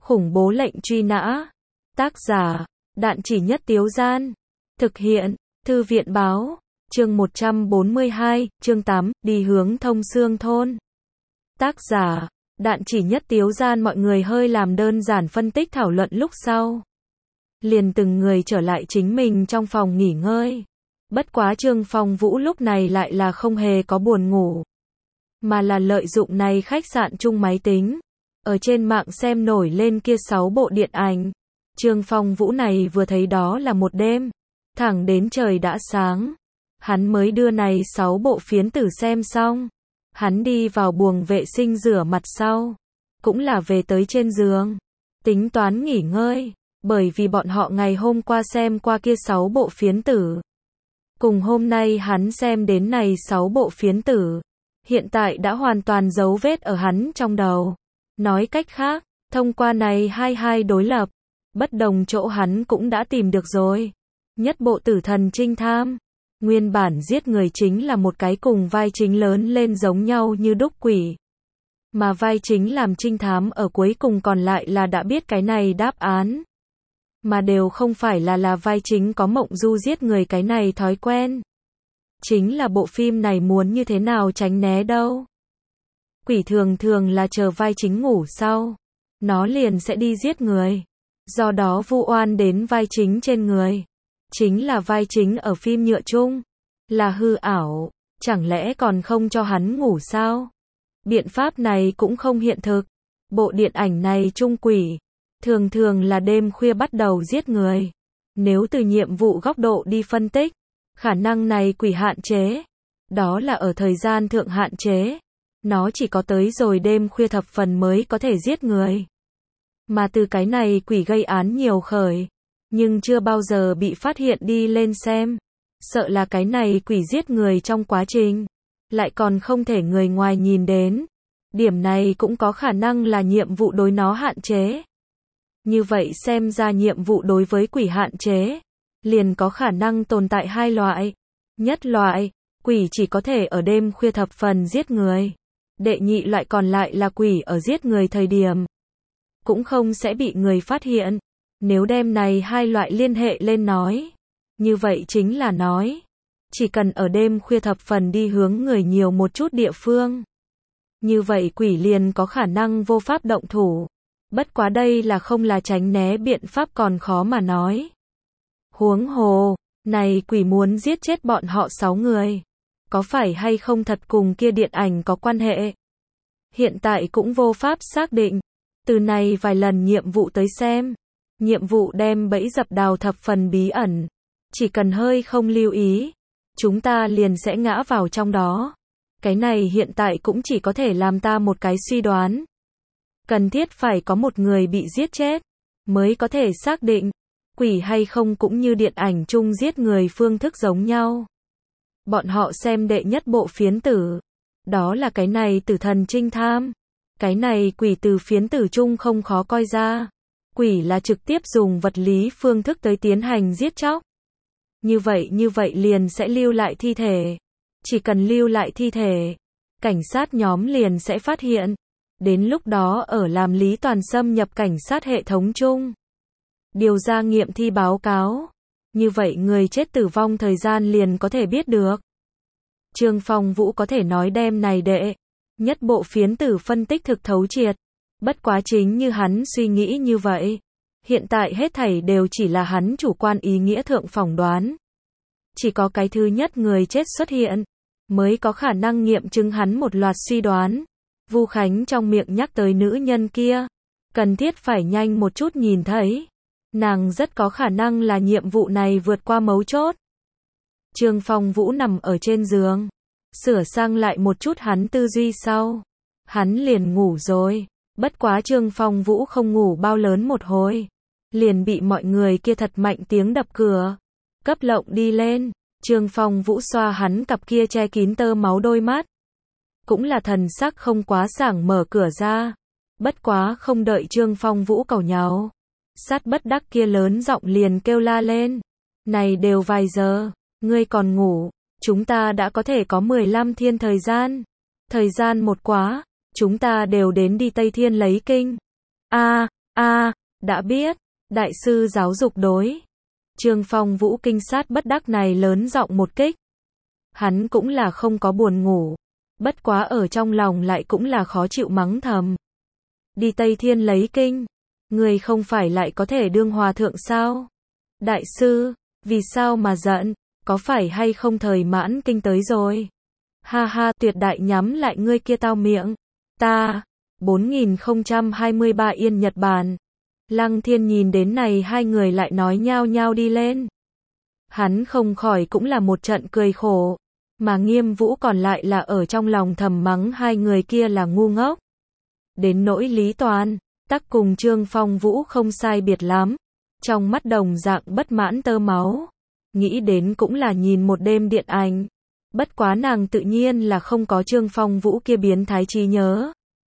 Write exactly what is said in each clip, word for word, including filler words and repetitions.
Khủng bố lệnh truy nã. Tác giả, Đạn Chỉ Nhất Tiếu Gian. Thực hiện, Thư viện Báo. Chương một trăm bốn mươi hai, chương tám, đi hướng Thông Xương Thôn. Tác giả, Đạn Chỉ Nhất Tiếu Gian. Mọi người hơi làm đơn giản phân tích thảo luận lúc sau. Liền từng người trở lại chính mình trong phòng nghỉ ngơi. Bất quá Trương Phong Vũ lúc này lại là không hề có buồn ngủ. Mà là lợi dụng này khách sạn chung máy tính. Ở trên mạng xem nổi lên kia sáu bộ điện ảnh. Trương Phong Vũ này vừa thấy đó là một đêm. Thẳng đến trời đã sáng. Hắn mới đưa này sáu bộ phiến tử xem xong. Hắn đi vào buồng vệ sinh rửa mặt sau. Cũng là về tới trên giường. Tính toán nghỉ ngơi. Bởi vì bọn họ ngày hôm qua xem qua kia sáu bộ phiến tử. Cùng hôm nay hắn xem đến này sáu bộ phiến tử. Hiện tại đã hoàn toàn dấu vết ở hắn trong đầu. Nói cách khác, thông qua này hai hai đối lập. Bất đồng chỗ hắn cũng đã tìm được rồi. Nhất bộ Tử Thần Trinh Thám. Nguyên bản giết người chính là một cái cùng vai chính lớn lên giống nhau như đúc quỷ. Mà vai chính làm trinh thám ở cuối cùng còn lại là đã biết cái này đáp án. Mà đều không phải là là vai chính có mộng du giết người cái này thói quen. Chính là bộ phim này muốn như thế nào tránh né đâu. Quỷ thường thường là chờ vai chính ngủ sau. Nó liền sẽ đi giết người. Do đó vu oan đến vai chính trên người. Chính là vai chính ở phim nhựa chung. Là hư ảo. Chẳng lẽ còn không cho hắn ngủ sao? Biện pháp này cũng không hiện thực. Bộ điện ảnh này chung quỷ. Thường thường là đêm khuya bắt đầu giết người. Nếu từ nhiệm vụ góc độ đi phân tích. Khả năng này quỷ hạn chế. Đó là ở thời gian thượng hạn chế. Nó chỉ có tới rồi đêm khuya thập phần mới có thể giết người. Mà từ cái này quỷ gây án nhiều khởi. Nhưng chưa bao giờ bị phát hiện đi lên xem. Sợ là cái này quỷ giết người trong quá trình. Lại còn không thể người ngoài nhìn đến. Điểm này cũng có khả năng là nhiệm vụ đối nó hạn chế. Như vậy xem ra nhiệm vụ đối với quỷ hạn chế. Liền có khả năng tồn tại hai loại. Nhất loại, quỷ chỉ có thể ở đêm khuya thập phần giết người. Đệ nhị loại còn lại là quỷ ở giết người thời điểm. Cũng không sẽ bị người phát hiện. Nếu đem này hai loại liên hệ lên nói. Như vậy chính là nói. Chỉ cần ở đêm khuya thập phần đi hướng người nhiều một chút địa phương. Như vậy quỷ liền có khả năng vô pháp động thủ. Bất quá đây là không là tránh né biện pháp còn khó mà nói. Huống hồ, này quỷ muốn giết chết bọn họ sáu người. Có phải hay không thật cùng kia điện ảnh có quan hệ? Hiện tại cũng vô pháp xác định. Từ này vài lần nhiệm vụ tới xem. Nhiệm vụ đem bẫy dập đào thập phần bí ẩn. Chỉ cần hơi không lưu ý. Chúng ta liền sẽ ngã vào trong đó. Cái này hiện tại cũng chỉ có thể làm ta một cái suy đoán. Cần thiết phải có một người bị giết chết. Mới có thể xác định. Quỷ hay không cũng như điện ảnh chung giết người phương thức giống nhau. Bọn họ xem đệ nhất bộ phiến tử. Đó là cái này Tử Thần Trinh Thám. Cái này quỷ từ phiến tử chung không khó coi ra. Quỷ là trực tiếp dùng vật lý phương thức tới tiến hành giết chóc. Như vậy như vậy liền sẽ lưu lại thi thể. Chỉ cần lưu lại thi thể. Cảnh sát nhóm liền sẽ phát hiện. Đến lúc đó ở làm Lý Toàn xâm nhập cảnh sát hệ thống chung. Điều ra nghiệm thi báo cáo. Như vậy người chết tử vong thời gian liền có thể biết được. Trương Phong Vũ có thể nói đem này đệ. Nhất bộ phiến tử phân tích thực thấu triệt. Bất quá chính như hắn suy nghĩ như vậy. Hiện tại hết thảy đều chỉ là hắn chủ quan ý nghĩa thượng phỏng đoán. Chỉ có cái thứ nhất người chết xuất hiện. Mới có khả năng nghiệm chứng hắn một loạt suy đoán. Vu Khánh trong miệng nhắc tới nữ nhân kia. Cần thiết phải nhanh một chút nhìn thấy. Nàng rất có khả năng là nhiệm vụ này vượt qua mấu chốt. Trương Phong Vũ nằm ở trên giường. Sửa sang lại một chút hắn tư duy sau. Hắn liền ngủ rồi. Bất quá Trương Phong Vũ không ngủ bao lớn một hồi. Liền bị mọi người kia thật mạnh tiếng đập cửa. Cấp lộng đi lên. Trương Phong Vũ xoa hắn cặp kia che kín tơ máu đôi mắt. Cũng là thần sắc không quá sảng mở cửa ra. Bất quá không đợi Trương Phong Vũ cầu nháo. Sát bất đắc kia lớn giọng liền kêu la lên. Này đều vài giờ. Ngươi còn ngủ. Chúng ta đã có thể có mười lăm thiên thời gian. Thời gian một quá. Chúng ta đều đến đi Tây Thiên lấy kinh. A, A, đã biết, đại sư giáo dục đối. Trương Phong Vũ kinh sát bất đắc này lớn giọng một kích. Hắn cũng là không có buồn ngủ, bất quá ở trong lòng lại cũng là khó chịu mắng thầm. Đi Tây Thiên lấy kinh, người không phải lại có thể đương hòa thượng sao? Đại sư, vì sao mà giận, có phải hay không thời mãn kinh tới rồi? Ha ha, tuyệt đại nhắm lại ngươi kia tao miệng. Ta, bốn nghìn không trăm hai mươi ba Yên Nhật Bản. Lăng Thiên nhìn đến này hai người lại nói nhao nhao đi lên. Hắn không khỏi cũng là một trận cười khổ, mà Nghiêm Vũ còn lại là ở trong lòng thầm mắng hai người kia là ngu ngốc. Đến nỗi Lý Toàn, tắc cùng Trương Phong Vũ không sai biệt lắm, trong mắt đồng dạng bất mãn tơ máu, nghĩ đến cũng là nhìn một đêm điện ảnh, bất quá nàng tự nhiên là không có Trương Phong Vũ kia biến thái trí nhớ.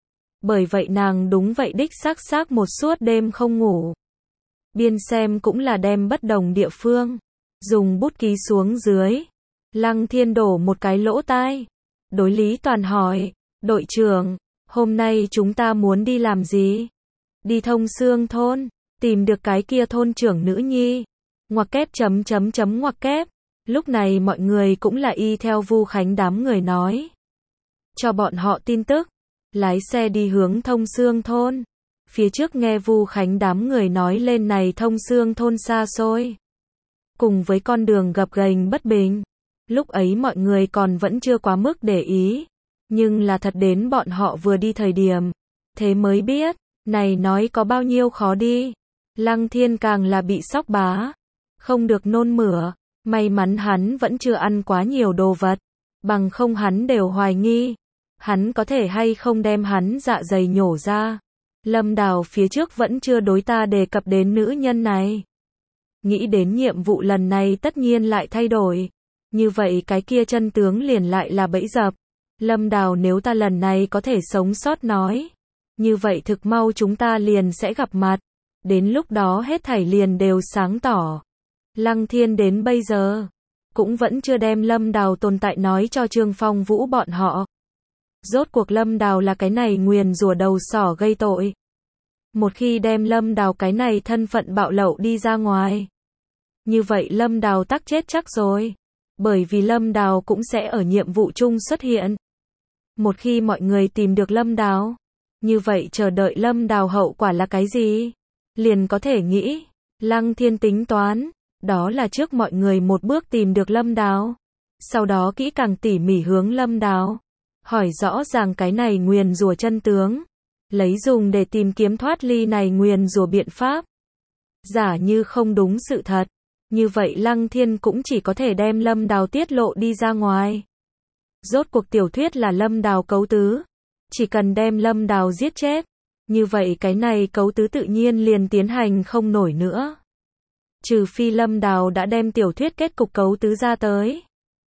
Bởi vậy nàng đúng vậy đích xác xác một suốt đêm không ngủ. Biên xem cũng là đem bất đồng địa phương, dùng bút ký xuống dưới. Lăng Thiên đổ một cái lỗ tai. Đối Lý Toàn hỏi, đội trưởng, hôm nay chúng ta muốn đi làm gì? Đi Thông Xương thôn, tìm được cái kia thôn trưởng nữ nhi. Ngoặc kép chấm chấm chấm ngoặc kép. Lúc này mọi người cũng là y theo Vu Khánh đám người nói. Cho bọn họ tin tức. Lái xe đi hướng Thông Xương thôn. Phía trước nghe Vu Khánh đám người nói lên này Thông Xương thôn xa xôi. Cùng với con đường gập ghềnh bất bình. Lúc ấy mọi người còn vẫn chưa quá mức để ý. Nhưng là thật đến bọn họ vừa đi thời điểm. Thế mới biết, này nói có bao nhiêu khó đi. Lăng Thiên càng là bị sóc bá. Không được nôn mửa. May mắn hắn vẫn chưa ăn quá nhiều đồ vật. Bằng không hắn đều hoài nghi. Hắn có thể hay không đem hắn dạ dày nhổ ra. Lâm Đào phía trước vẫn chưa đối ta đề cập đến nữ nhân này. Nghĩ đến nhiệm vụ lần này tất nhiên lại thay đổi. Như vậy cái kia chân tướng liền lại là bẫy dập. Lâm Đào nếu ta lần này có thể sống sót nói. Như vậy thực mau chúng ta liền sẽ gặp mặt. Đến lúc đó hết thảy liền đều sáng tỏ. Lăng Thiên đến bây giờ cũng vẫn chưa đem Lâm Đào tồn tại nói cho Trương Phong Vũ bọn họ. Rốt cuộc Lâm Đào là cái này nguyền rủa đầu sỏ gây tội. Một khi đem Lâm Đào cái này thân phận bạo lậu đi ra ngoài. Như vậy Lâm Đào tắc chết chắc rồi. Bởi vì Lâm Đào cũng sẽ ở nhiệm vụ chung xuất hiện. Một khi mọi người tìm được Lâm Đào. Như vậy chờ đợi Lâm Đào hậu quả là cái gì? Liền có thể nghĩ. Lăng Thiên tính toán. Đó là trước mọi người một bước tìm được Lâm Đào. Sau đó kỹ càng tỉ mỉ hướng Lâm Đào. Hỏi rõ ràng cái này nguyền rủa chân tướng. Lấy dùng để tìm kiếm thoát ly này nguyền rủa biện pháp. Giả như không đúng sự thật. Như vậy Lăng Thiên cũng chỉ có thể đem Lâm Đào tiết lộ đi ra ngoài. Rốt cuộc tiểu thuyết là Lâm Đào cấu tứ. Chỉ cần đem Lâm Đào giết chết. Như vậy cái này cấu tứ tự nhiên liền tiến hành không nổi nữa. Trừ phi Lâm Đào đã đem tiểu thuyết kết cục cấu tứ ra tới.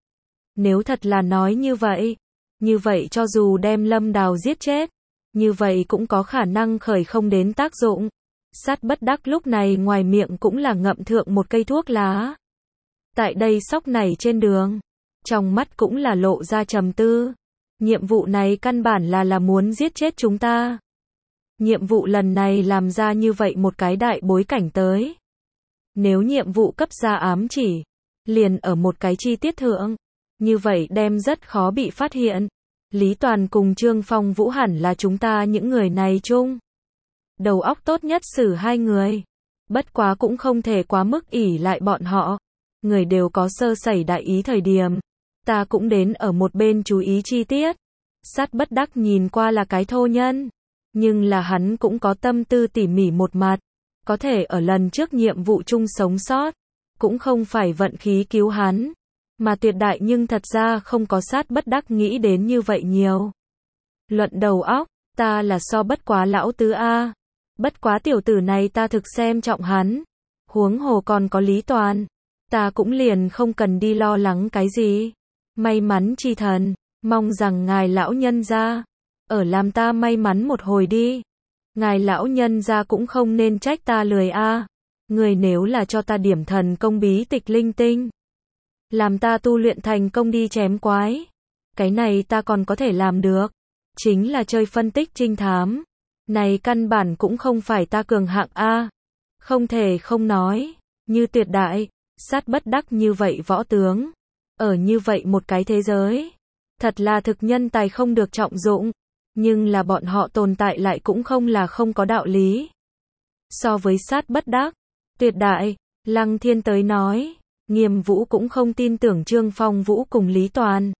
Nếu thật là nói như vậy. Như vậy cho dù đem Lâm Đào giết chết. Như vậy cũng có khả năng khởi không đến tác dụng. Sát bất đắc lúc này ngoài miệng cũng là ngậm thượng một cây thuốc lá. Tại đây sóc này trên đường. Trong mắt cũng là lộ ra trầm tư. Nhiệm vụ này căn bản là là muốn giết chết chúng ta. Nhiệm vụ lần này làm ra như vậy một cái đại bối cảnh tới. Nếu nhiệm vụ cấp ra ám chỉ. Liền ở một cái chi tiết thượng. Như vậy đem rất khó bị phát hiện. Lý Toàn cùng Trương Phong Vũ hẳn là chúng ta những người này chung. Đầu óc tốt nhất xử hai người. Bất quá cũng không thể quá mức ỷ lại bọn họ. Người đều có sơ sẩy đại ý thời điểm. Ta cũng đến ở một bên chú ý chi tiết. Sát bất đắc nhìn qua là cái thô nhân. Nhưng là hắn cũng có tâm tư tỉ mỉ một mặt. Có thể ở lần trước nhiệm vụ chung sống sót. Cũng không phải vận khí cứu hắn. Mà tuyệt đại nhưng thật ra không có sát bất đắc nghĩ đến như vậy nhiều. Luận đầu óc, ta là so bất quá lão tứ A. Bất quá tiểu tử này ta thực xem trọng hắn. Huống hồ còn có Lý Toàn. Ta cũng liền không cần đi lo lắng cái gì. May mắn chi thần, mong rằng ngài lão nhân gia. Ở làm ta may mắn một hồi đi. Ngài lão nhân gia cũng không nên trách ta lười A. Người nếu là cho ta điểm thần công bí tịch linh tinh. Làm ta tu luyện thành công đi chém quái. Cái này ta còn có thể làm được. Chính là chơi phân tích trinh thám. Này căn bản cũng không phải ta cường hạng A. Không thể không nói, như tuyệt đại, sát bất đắc như vậy võ tướng. Ở như vậy một cái thế giới, thật là thực nhân tài không được trọng dụng, nhưng là bọn họ tồn tại lại cũng không là không có đạo lý. So với sát bất đắc, tuyệt đại, Lăng Thiên tới nói, Nghiêm Vũ cũng không tin tưởng Trương Phong Vũ cùng Lý Toàn.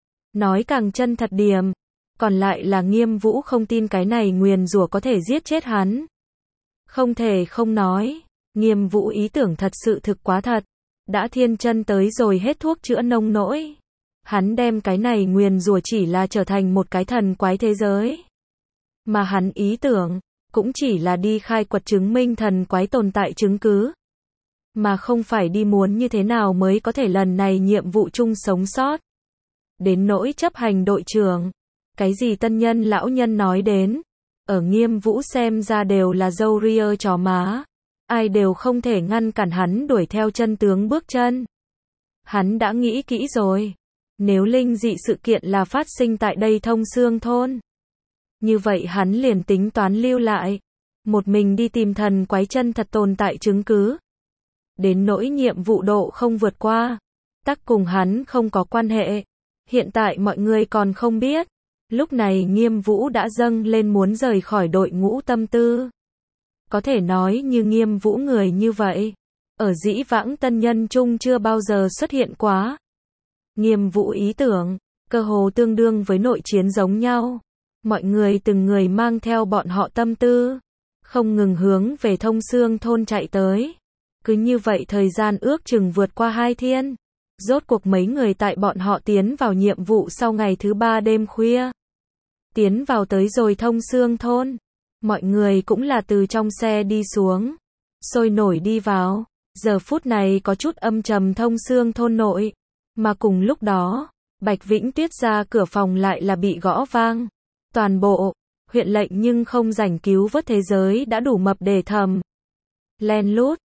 Nói càng chân thật điểm, còn lại là Nghiêm Vũ không tin cái này nguyền rủa có thể giết chết hắn. Không thể không nói, Nghiêm Vũ ý tưởng thật sự thực quá thật, đã thiên chân tới rồi hết thuốc chữa nông nỗi. Hắn đem cái này nguyền rủa chỉ là trở thành một cái thần quái thế giới. Mà hắn ý tưởng, cũng chỉ là đi khai quật chứng minh thần quái tồn tại chứng cứ. Mà không phải đi muốn như thế nào mới có thể lần này nhiệm vụ chung sống sót. Đến nỗi chấp hành đội trưởng, cái gì tân nhân lão nhân nói đến, ở Nghiêm Vũ xem ra đều là dâu ria chó má. Ai đều không thể ngăn cản hắn đuổi theo chân tướng bước chân. Hắn đã nghĩ kỹ rồi. Nếu linh dị sự kiện là phát sinh tại đây Thông Xương thôn, như vậy hắn liền tính toán lưu lại, một mình đi tìm thần quái chân thật tồn tại chứng cứ. Đến nỗi nhiệm vụ độ không vượt qua, tắc cùng hắn không có quan hệ. Hiện tại mọi người còn không biết. Lúc này Nghiêm Vũ đã dâng lên muốn rời khỏi đội ngũ tâm tư. Có thể nói như Nghiêm Vũ người như vậy, ở dĩ vãng tân nhân chung chưa bao giờ xuất hiện quá. Nghiêm Vũ ý tưởng, cơ hồ tương đương với nội chiến giống nhau. Mọi người từng người mang theo bọn họ tâm tư, không ngừng hướng về Thông Xương thôn chạy tới. Cứ như vậy thời gian ước chừng vượt qua hai thiên. Rốt cuộc mấy người tại bọn họ tiến vào nhiệm vụ sau ngày thứ ba đêm khuya. Tiến vào tới rồi Thông Xương thôn. Mọi người cũng là từ trong xe đi xuống, sôi nổi đi vào. Giờ phút này có chút âm trầm Thông Xương thôn nội. Mà cùng lúc đó, Bạch Vĩnh Tuyết ra cửa phòng lại là bị gõ vang. Toàn bộ, huyện lệnh nhưng không rảnh cứu vớt thế giới đã đủ mập để thầm. Len lút,